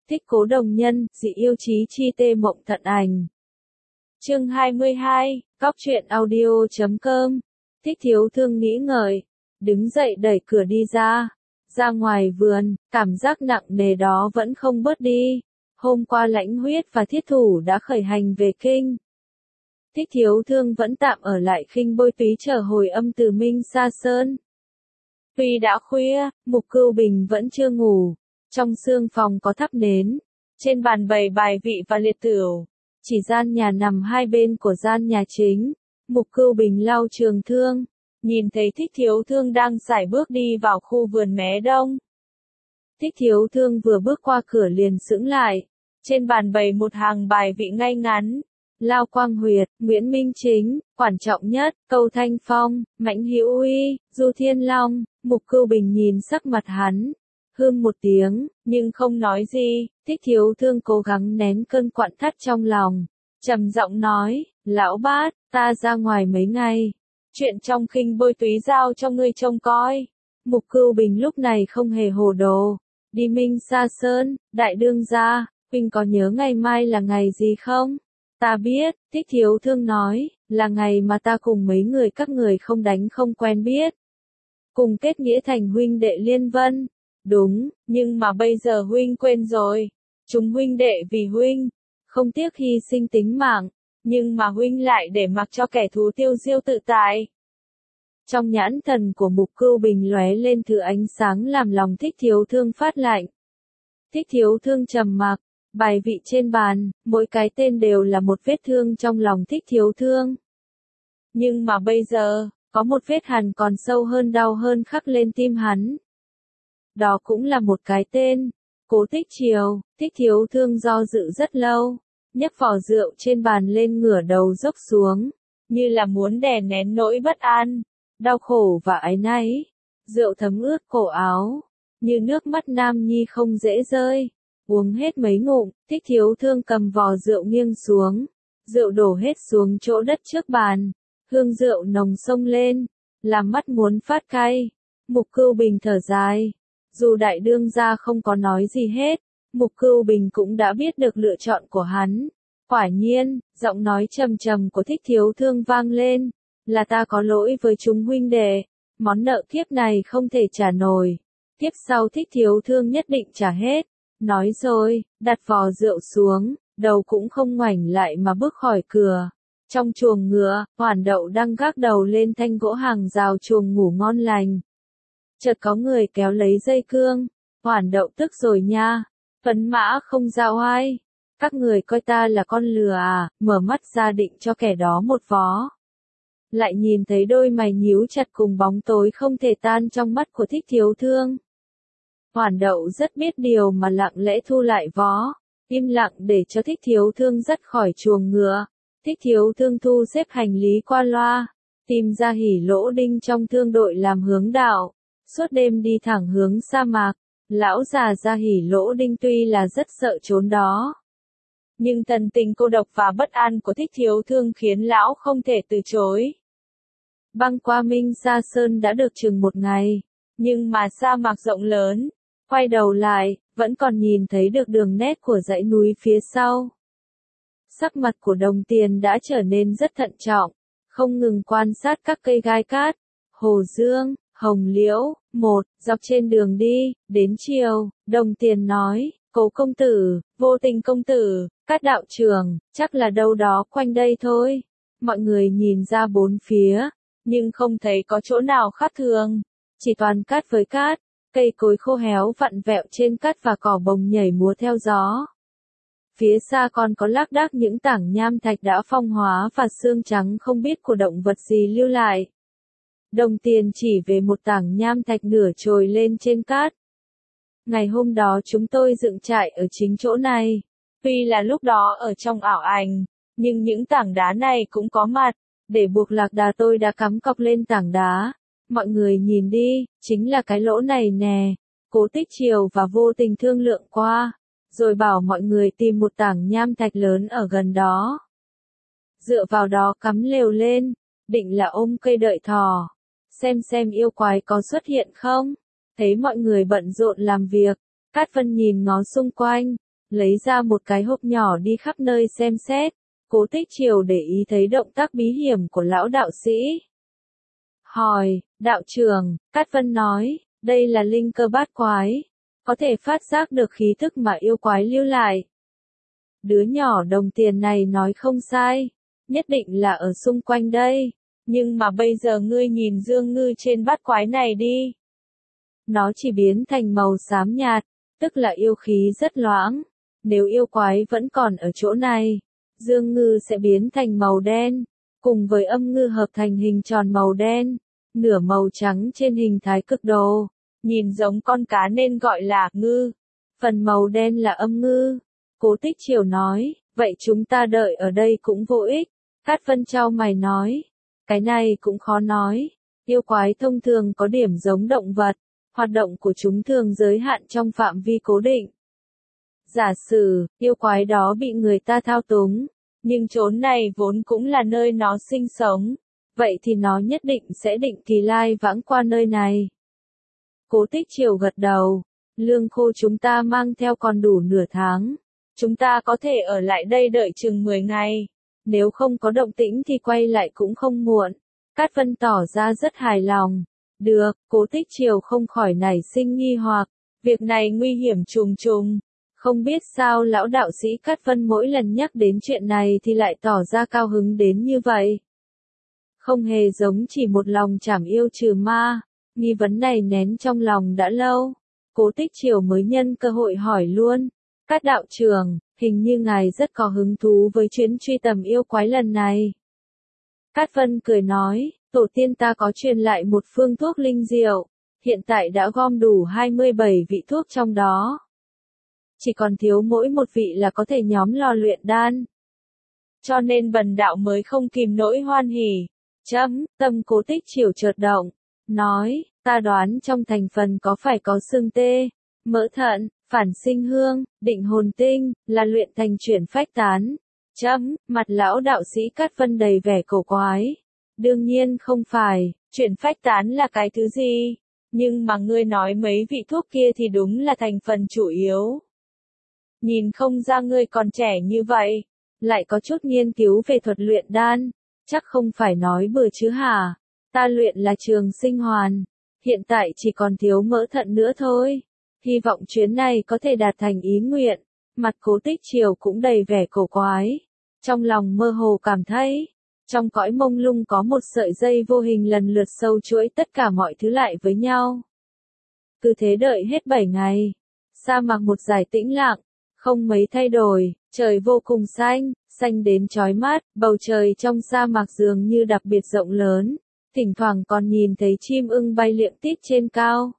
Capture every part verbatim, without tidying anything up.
Thích cố đồng nhân, dị yêu chí chi tê mộng thận ảnh. Chương hai mươi hai, Cóc truyện audio chấm com. Thích thiếu thương nghĩ ngợi, đứng dậy đẩy cửa đi ra. Ra ngoài vườn, cảm giác nặng nề đó vẫn không bớt đi. Hôm qua Lãnh Huyết và Thiết Thủ đã khởi hành về kinh. Thích thiếu thương vẫn tạm ở lại Khinh Bôi Túy chờ hồi âm từ Minh Sa Sơn. Tuy đã khuya, Mục Cưu Bình vẫn chưa ngủ. Trong sương phòng có thắp nến. Trên bàn bày bài vị và liệt tửu. Chỉ gian nhà nằm hai bên của gian nhà chính. Mục Cưu Bình lau trường thương. Nhìn thấy Thích thiếu thương đang sải bước đi vào khu vườn mé đông. Thích thiếu thương vừa bước qua cửa liền sững lại. Trên bàn bày một hàng bài vị ngay ngắn. Lao Quang Huyệt, Nguyễn Minh Chính, Quản Trọng Nhất, Câu Thanh Phong, Mạnh Hữu Uy, Du Thiên Long. Mục Cưu Bình nhìn sắc mặt hắn. Hương một tiếng, nhưng không nói gì. Thích thiếu thương cố gắng nén cơn quặn thắt trong lòng. Trầm giọng nói, lão bát, ta ra ngoài mấy ngày. Chuyện trong Khinh Bôi Túy giao cho ngươi trông coi. Mục Cưu Bình lúc này không hề hồ đồ. Đi Minh Sa Sơn, đại đương gia, huynh có nhớ ngày mai là ngày gì không? Ta biết, Thích thiếu thương nói, là ngày mà ta cùng mấy người các người không đánh không quen biết. Cùng kết nghĩa thành huynh đệ liên vân. Đúng, nhưng mà bây giờ huynh quên rồi. Chúng huynh đệ vì huynh, không tiếc hy sinh tính mạng, nhưng mà huynh lại để mặc cho kẻ thú tiêu diêu tự tại. Trong nhãn thần của Mục Cưu Bình lóe lên thứ ánh sáng làm lòng Thích thiếu thương phát lạnh. Thích thiếu thương trầm mặc, bài vị trên bàn, mỗi cái tên đều là một vết thương trong lòng Thích thiếu thương. Nhưng mà bây giờ, có một vết hằn còn sâu hơn đau hơn khắc lên tim hắn. Đó cũng là một cái tên, Cố Tích Triều. Thích thiếu thương do dự rất lâu, nhấc vỏ rượu trên bàn lên ngửa đầu dốc xuống, như là muốn đè nén nỗi bất an, đau khổ và áy náy. Rượu thấm ướt cổ áo, như nước mắt nam nhi không dễ rơi. Uống hết mấy ngụm, Thích thiếu thương cầm vò rượu nghiêng xuống, rượu đổ hết xuống chỗ đất trước bàn, hương rượu nồng xông lên, làm mắt muốn phát cay. Mục Cưu Bình thở dài. Dù đại đương gia không có nói gì hết, Mục Cưu Bình cũng đã biết được lựa chọn của hắn. Quả nhiên, giọng nói trầm trầm của Thích thiếu thương vang lên, là ta có lỗi với chúng huynh đệ, món nợ kiếp này không thể trả nổi, kiếp sau Thích thiếu thương nhất định trả hết. Nói rồi, đặt vò rượu xuống, đầu cũng không ngoảnh lại mà bước khỏi cửa. Trong chuồng ngựa, Hoản Đậu đang gác đầu lên thanh gỗ hàng rào chuồng ngủ ngon lành. Chợt có người kéo lấy dây cương. Hoản Đậu tức rồi nha. Phấn mã không giao ai. Các người coi ta là con lừa à, mở mắt ra định cho kẻ đó một vó. Lại nhìn thấy đôi mày nhíu chặt cùng bóng tối không thể tan trong mắt của Thích thiếu thương. Hoản Đậu rất biết điều mà lặng lẽ thu lại vó, im lặng để cho Thích thiếu thương dắt khỏi chuồng ngựa. Thích thiếu thương thu xếp hành lý qua loa, tìm ra Hỉ Lỗ Đinh trong thương đội làm hướng đạo. Suốt đêm đi thẳng hướng sa mạc, lão già Gia Hỉ Lỗ Đinh tuy là rất sợ trốn đó. Nhưng thần tình cô độc và bất an của Thích thiếu thương khiến lão không thể từ chối. Băng qua Minh Sa Sơn đã được chừng một ngày, nhưng mà sa mạc rộng lớn, quay đầu lại, vẫn còn nhìn thấy được đường nét của dãy núi phía sau. Sắc mặt của Đồng Tiền đã trở nên rất thận trọng, không ngừng quan sát các cây gai cát, hồ dương, hồng liễu. Một, dọc trên đường đi, đến chiều, Đồng Tiền nói, Cố công tử, Vô Tình công tử, Cát đạo trưởng, chắc là đâu đó quanh đây thôi. Mọi người nhìn ra bốn phía, nhưng không thấy có chỗ nào khác thường, chỉ toàn cát với cát, cây cối khô héo vặn vẹo trên cát và cỏ bồng nhảy múa theo gió. Phía xa còn có lác đác những tảng nham thạch đã phong hóa và xương trắng không biết của động vật gì lưu lại. Đồng Tiền chỉ về một tảng nham thạch nửa trồi lên trên cát. Ngày hôm đó chúng tôi dựng trại ở chính chỗ này. Tuy là lúc đó ở trong ảo ảnh, nhưng những tảng đá này cũng có mặt. Để buộc lạc đà tôi đã cắm cọc lên tảng đá. Mọi người nhìn đi, chính là cái lỗ này nè. Cố Tích Triều và Vô Tình thương lượng qua, rồi bảo mọi người tìm một tảng nham thạch lớn ở gần đó. Dựa vào đó cắm lều lên, định là ôm cây đợi thỏ. Xem xem yêu quái có xuất hiện không. Thấy mọi người bận rộn làm việc, Cát Vân nhìn ngó xung quanh, lấy ra một cái hộp nhỏ đi khắp nơi xem xét. Cố Tích Triều để ý thấy động tác bí hiểm của lão đạo sĩ. Hỏi, đạo trưởng, Cát Vân nói, đây là linh cơ bát quái, có thể phát giác được khí thức mà yêu quái lưu lại. Đứa nhỏ đồng tiền này nói không sai, nhất định là ở xung quanh đây, nhưng mà bây giờ ngươi nhìn dương ngư trên bát quái này đi. Nó chỉ biến thành màu xám nhạt, tức là yêu khí rất loãng, nếu yêu quái vẫn còn ở chỗ này, dương ngư sẽ biến thành màu đen, cùng với âm ngư hợp thành hình tròn màu đen, nửa màu trắng trên hình thái cực đồ, nhìn giống con cá nên gọi là ngư, phần màu đen là âm ngư. Cố Tích Triều nói, vậy chúng ta đợi ở đây cũng vô ích. Cát Vân chau mày nói, cái này cũng khó nói, yêu quái thông thường có điểm giống động vật, hoạt động của chúng thường giới hạn trong phạm vi cố định. Giả sử, yêu quái đó bị người ta thao túng, nhưng chốn này vốn cũng là nơi nó sinh sống, vậy thì nó nhất định sẽ định kỳ lai vãng qua nơi này. Cố Tích Triều gật đầu, lương khô chúng ta mang theo còn đủ nửa tháng, chúng ta có thể ở lại đây đợi chừng mười ngày, nếu không có động tĩnh thì quay lại cũng không muộn. Cát Vân tỏ ra rất hài lòng. Được, Cố Tích Triều không khỏi nảy sinh nghi hoặc, việc này nguy hiểm trùng trùng. Không biết sao lão đạo sĩ Cát Vân mỗi lần nhắc đến chuyện này thì lại tỏ ra cao hứng đến như vậy. Không hề giống chỉ một lòng trảm yêu trừ ma, nghi vấn này nén trong lòng đã lâu. Cố Tích Triều mới nhân cơ hội hỏi luôn, Cát đạo trưởng, hình như ngài rất có hứng thú với chuyến truy tầm yêu quái lần này. Cát Vân cười nói, tổ tiên ta có truyền lại một phương thuốc linh diệu, hiện tại đã gom đủ hai mươi bảy vị thuốc trong đó. Chỉ còn thiếu mỗi một vị là có thể nhóm lò luyện đan. Cho nên bần đạo mới không kìm nổi hoan hỉ. Chấm, tâm Cố Tích Triều chợt động, nói, ta đoán trong thành phần có phải có xương tê, mỡ thận, phản sinh hương, định hồn tinh, là luyện thành chuyển phách tán. Chấm, mặt lão đạo sĩ Cát Vân đầy vẻ cổ quái. Đương nhiên không phải, chuyển phách tán là cái thứ gì, nhưng mà ngươi nói mấy vị thuốc kia thì đúng là thành phần chủ yếu. Nhìn không ra ngươi còn trẻ như vậy, lại có chút nghiên cứu về thuật luyện đan, chắc không phải nói bừa chứ hả? Ta luyện là trường sinh hoàn, hiện tại chỉ còn thiếu mỡ thận nữa thôi. Hy vọng chuyến này có thể đạt thành ý nguyện. Mặt Cố Tích Triều cũng đầy vẻ cổ quái, trong lòng mơ hồ cảm thấy, trong cõi mông lung có một sợi dây vô hình lần lượt sâu chuỗi tất cả mọi thứ lại với nhau. Cứ thế đợi hết bảy ngày, sa mạc một dải tĩnh lặng, không mấy thay đổi, trời vô cùng xanh, xanh đến chói mắt, bầu trời trong sa mạc dường như đặc biệt rộng lớn, thỉnh thoảng còn nhìn thấy chim ưng bay liệng tít trên cao.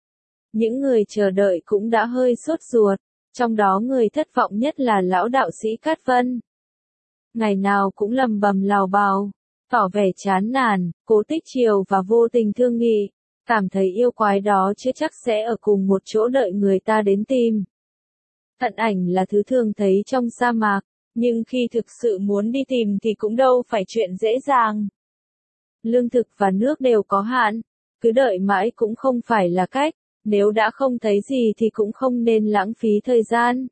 Những người chờ đợi cũng đã hơi sốt ruột, trong đó người thất vọng nhất là lão đạo sĩ Cát Vân. Ngày nào cũng lầm bầm lào bào, tỏ vẻ chán nản. Cố Tích Triều và Vô Tình thương nghị, cảm thấy yêu quái đó chưa chắc sẽ ở cùng một chỗ đợi người ta đến tìm. Thận ảnh là thứ thường thấy trong sa mạc, nhưng khi thực sự muốn đi tìm thì cũng đâu phải chuyện dễ dàng. Lương thực và nước đều có hạn, cứ đợi mãi cũng không phải là cách, nếu đã không thấy gì thì cũng không nên lãng phí thời gian.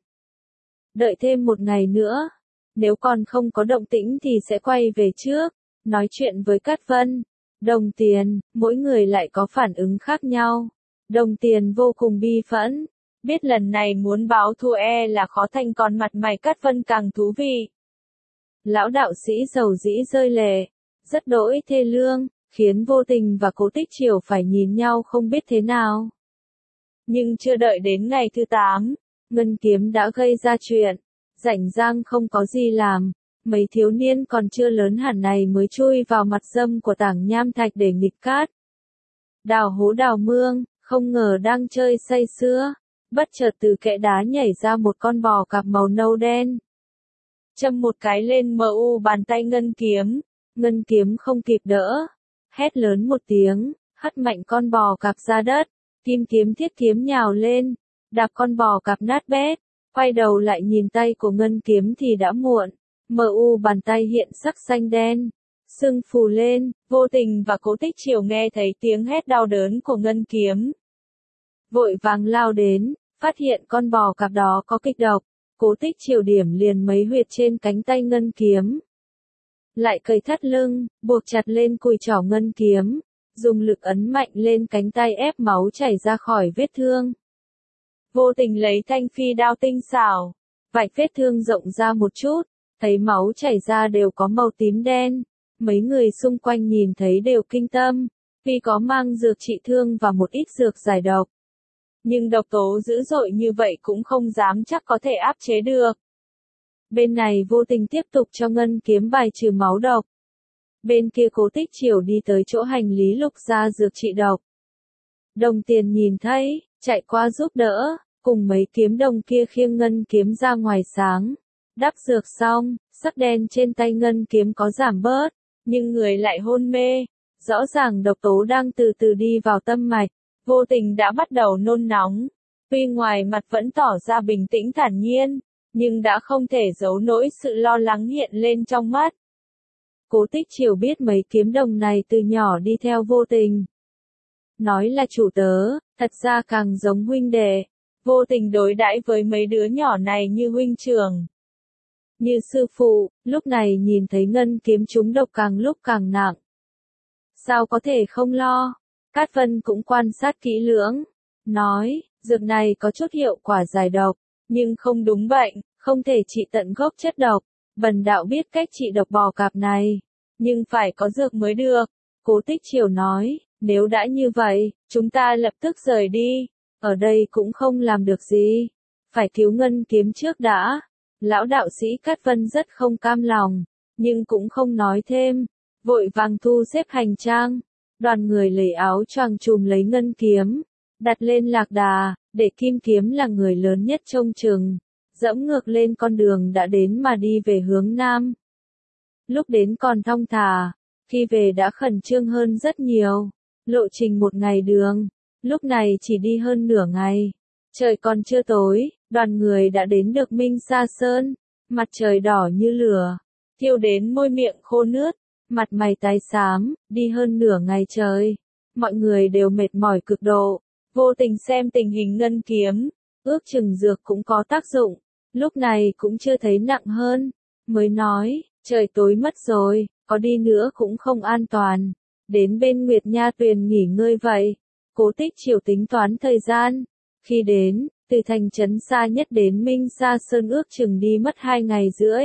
Đợi thêm một ngày nữa, nếu còn không có động tĩnh thì sẽ quay về trước, nói chuyện với Cát Vân. Đồng Tiền, mỗi người lại có phản ứng khác nhau. Đồng Tiền vô cùng bi phẫn, biết lần này muốn báo thù e là khó thành, còn mặt mày Cát Vân càng thú vị. Lão đạo sĩ dầu dĩ rơi lệ, rất đỗi thê lương, khiến Vô Tình và Cố Tích Triều phải nhìn nhau không biết thế nào. Nhưng chưa đợi đến ngày thứ tám, Ngân Kiếm đã gây ra chuyện. Rảnh rang không có gì làm, mấy thiếu niên còn chưa lớn hẳn này mới chui vào mặt dâm của Tảng Nham Thạch để nghịch cát. Đào hố đào mương, không ngờ đang chơi say sưa, bất chợt từ kẽ đá nhảy ra một con bò cạp màu nâu đen. Châm một cái lên mờ u bàn tay Ngân Kiếm, Ngân Kiếm không kịp đỡ, hét lớn một tiếng, hất mạnh con bò cạp ra đất, Kim Kiếm Thiết Kiếm nhào lên, đạp con bò cạp nát bét. Quay đầu lại nhìn tay của Ngân Kiếm thì đã muộn, mờ u bàn tay hiện sắc xanh đen, sưng phù lên. Vô Tình và Cố Tích Triều nghe thấy tiếng hét đau đớn của Ngân Kiếm, vội vàng lao đến, phát hiện con bò cạp đó có kịch độc, Cố Tích Triều điểm liền mấy huyệt trên cánh tay ngân kiếm. Lại cởi thắt lưng, buộc chặt lên cùi trỏ ngân kiếm, dùng lực ấn mạnh lên cánh tay ép máu chảy ra khỏi vết thương. Vô tình lấy thanh phi đao tinh xảo, vạch vết thương rộng ra một chút, thấy máu chảy ra đều có màu tím đen. Mấy người xung quanh nhìn thấy đều kinh tâm, vì có mang dược trị thương và một ít dược giải độc. Nhưng độc tố dữ dội như vậy cũng không dám chắc có thể áp chế được. Bên này Vô Tình tiếp tục cho ngân kiếm bài trừ máu độc. Bên kia Cố Tích Triều đi tới chỗ hành lý lục ra dược trị độc. Đồng Tiền nhìn thấy, chạy qua giúp đỡ, cùng mấy kiếm đồng kia khiêng ngân kiếm ra ngoài sáng. Đắp dược xong, sắc đen trên tay ngân kiếm có giảm bớt, nhưng người lại hôn mê. Rõ ràng độc tố đang từ từ đi vào tâm mạch. Vô Tình đã bắt đầu nôn nóng. Tuy ngoài mặt vẫn tỏ ra bình tĩnh thản nhiên, nhưng đã không thể giấu nổi sự lo lắng hiện lên trong mắt. Cố Tích Triều biết mấy kiếm đồng này từ nhỏ đi theo Vô Tình. Nói là chủ tớ, thật ra càng giống huynh đệ. Vô Tình đối đãi với mấy đứa nhỏ này như huynh trưởng, như sư phụ. Lúc này nhìn thấy ngân kiếm trúng độc càng lúc càng nặng. Sao có thể không lo? Cát Vân cũng quan sát kỹ lưỡng, nói, dược này có chút hiệu quả giải độc, nhưng không đúng bệnh, không thể trị tận gốc chất độc. Bần đạo biết cách trị độc bò cạp này, nhưng phải có dược mới được. Cố Tích Triều nói, nếu đã như vậy, chúng ta lập tức rời đi, ở đây cũng không làm được gì, phải cứu ngân kiếm trước đã. Lão đạo sĩ Cát Vân rất không cam lòng, nhưng cũng không nói thêm, vội vàng thu xếp hành trang. Đoàn người lấy áo choàng trùm lấy ngân kiếm, đặt lên lạc đà, để Kim Kiếm là người lớn nhất trông chừng, dẫm ngược lên con đường đã đến mà đi về hướng nam. Lúc đến còn thong thả, khi về đã khẩn trương hơn rất nhiều. Lộ trình một ngày đường, lúc này chỉ đi hơn nửa ngày. Trời còn chưa tối, đoàn người đã đến được Minh Sa Sơn. Mặt trời đỏ như lửa, thiêu đến môi miệng khô nước. Mặt mày tái xám, đi hơn nửa ngày trời. Mọi người đều mệt mỏi cực độ. Vô Tình xem tình hình ngân kiếm, ước chừng dược cũng có tác dụng. Lúc này cũng chưa thấy nặng hơn, mới nói, trời tối mất rồi, có đi nữa cũng không an toàn. Đến bên Nguyệt Nha Tuyền nghỉ ngơi vậy. Cố Tích Triều tính toán thời gian. Khi đến, từ thành trấn xa nhất đến Minh Sa Sơn ước chừng đi mất hai ngày rưỡi.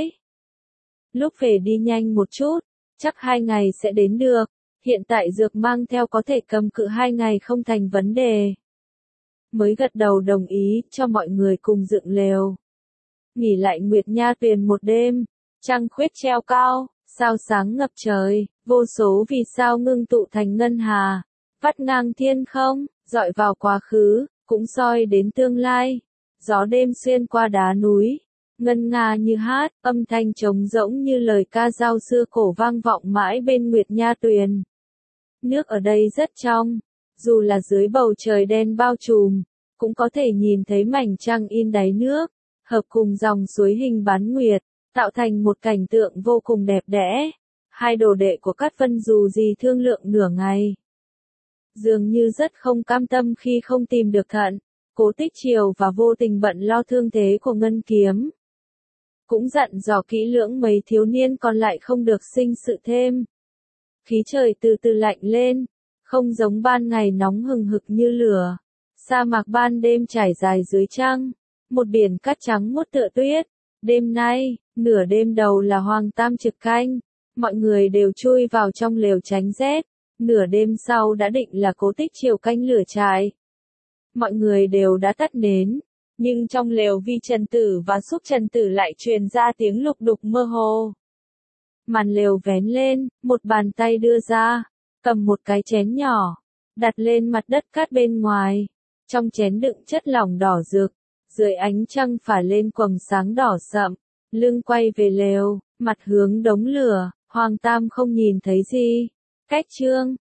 Lúc về đi nhanh một chút, chắc hai ngày sẽ đến được. Hiện tại dược mang theo có thể cầm cự hai ngày không thành vấn đề. Mới gật đầu đồng ý cho mọi người cùng dựng lều. Nghỉ lại Nguyệt Nha Tuyền một đêm, trăng khuyết treo cao, sao sáng ngập trời, vô số vì sao ngưng tụ thành ngân hà, vắt ngang thiên không, dọi vào quá khứ, cũng soi đến tương lai. Gió đêm xuyên qua đá núi, ngân nga như hát, âm thanh trống rỗng như lời ca dao xưa cổ vang vọng mãi bên Nguyệt Nha Tuyền. Nước ở đây rất trong, dù là dưới bầu trời đen bao trùm, cũng có thể nhìn thấy mảnh trăng in đáy nước, hợp cùng dòng suối hình bán nguyệt, tạo thành một cảnh tượng vô cùng đẹp đẽ. Hai đồ đệ của Cát Vân dù gì thương lượng nửa ngày, dường như rất không cam tâm khi không tìm được thận. Cố Tích Triều và Vô Tình bận lo thương thế của ngân kiếm, cũng dặn dò kỹ lưỡng mấy thiếu niên còn lại không được sinh sự thêm. Khí trời từ từ lạnh lên, không giống ban ngày nóng hừng hực như lửa. Sa mạc ban đêm trải dài dưới trăng, một biển cát trắng muốt tựa tuyết. Đêm nay, nửa đêm đầu là Hoàng Tam trực canh, mọi người đều chui vào trong lều tránh rét. Nửa đêm sau đã định là Cố Tích Triều canh lửa trại. Mọi người đều đã tắt nến, nhưng trong lều Vi Trần Tử và Xúc Trần Tử lại truyền ra tiếng lục đục mơ hồ. Màn lều vén lên, một bàn tay đưa ra, cầm một cái chén nhỏ, đặt lên mặt đất cát bên ngoài. Trong chén đựng chất lỏng đỏ rực, dưới ánh trăng phả lên quầng sáng đỏ sậm, lưng quay về lều, mặt hướng đống lửa. Hoàng Tam không nhìn thấy gì. Cách chương